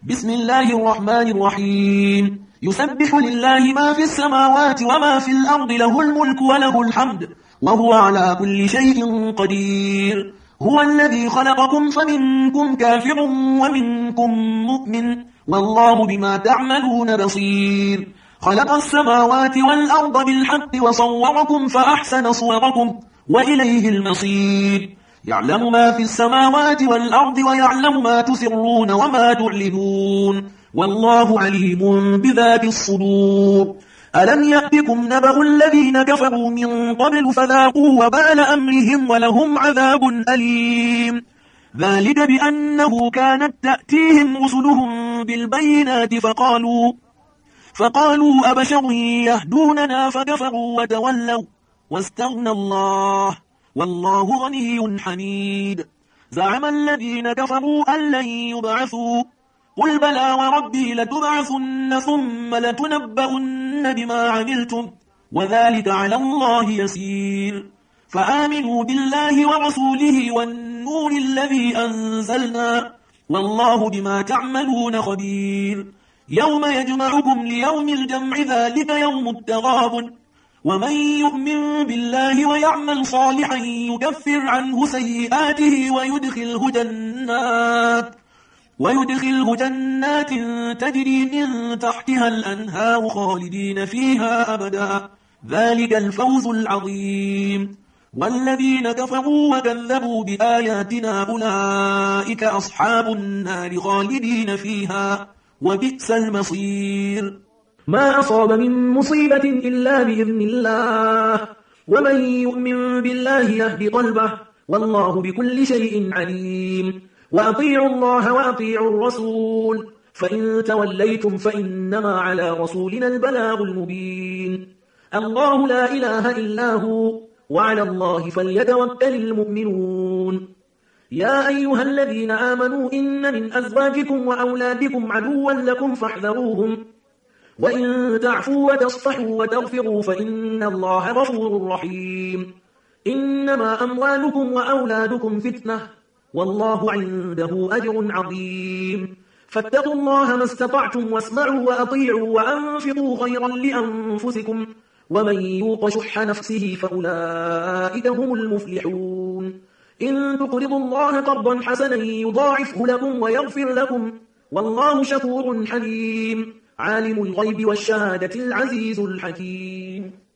بسم الله الرحمن الرحيم. يسبح لله ما في السماوات وما في الأرض، له الملك وله الحمد وهو على كل شيء قدير. هو الذي خلقكم فمنكم كافر ومنكم مؤمن والله بما تعملون بصير. خلق السماوات والأرض بالحق وصوركم فأحسن صوركم وإليه المصير. يعلم ما في السماوات والأرض ويعلم ما تسرون وما تعلنون والله عليم بذات الصدور. ألم يأتكم نبأ الذين كفروا من قبل فذاقوا وبال أمرهم ولهم عذاب أليم. ذلك بأنه كانت تأتيهم رسلهم بالبينات فقالوا أبشر يهدوننا فكفروا وتولوا واستغنى الله والله غني حميد. زعم الذين كفروا أن لن يبعثوا قل بلى وربي لتبعثن ثم لتنبؤن بما عملتم وذلك على الله يسير. فآمنوا بالله ورسوله والنور الذي أنزلنا والله بما تعملون خبير. يوم يجمعكم ليوم الجمع ذلك يوم التغابن ومن يؤمن بالله ويعمل صالحا يكفر عنه سيئاته ويدخله جنات تجري من تحتها الأنهار خالدين فيها أبدا ذلك الفوز العظيم. والذين كفروا وكذبوا بآياتنا أولئك أصحاب النار خالدين فيها وبئس المصير. ما أصاب من مصيبة إلا بإذن الله ومن يؤمن بالله يهد قلبه والله بكل شيء عليم. وأطيعوا الله وأطيعوا الرسول فإن توليتم فإنما على رسولنا البلاغ المبين. الله لا إله إلا هو وعلى الله فليتوكل المؤمنون. يا أيها الذين آمنوا إن من أزواجكم وأولادكم عدوا لكم فاحذروهم وإن تعفوا وتصفحوا وتغفروا فإن الله غفور رحيم. إنما أموالكم وأولادكم فتنة والله عنده أجر عظيم. فاتقوا الله ما استطعتم واسمعوا وأطيعوا وأنفقوا خيرا لأنفسكم ومن يوق شح نفسه فأولئك هم المفلحون. إن تقرضوا الله قرضا حسنا يضاعفه لكم ويغفر لكم والله شكور حليم. عالم الغيب والشهادة العزيز الحكيم.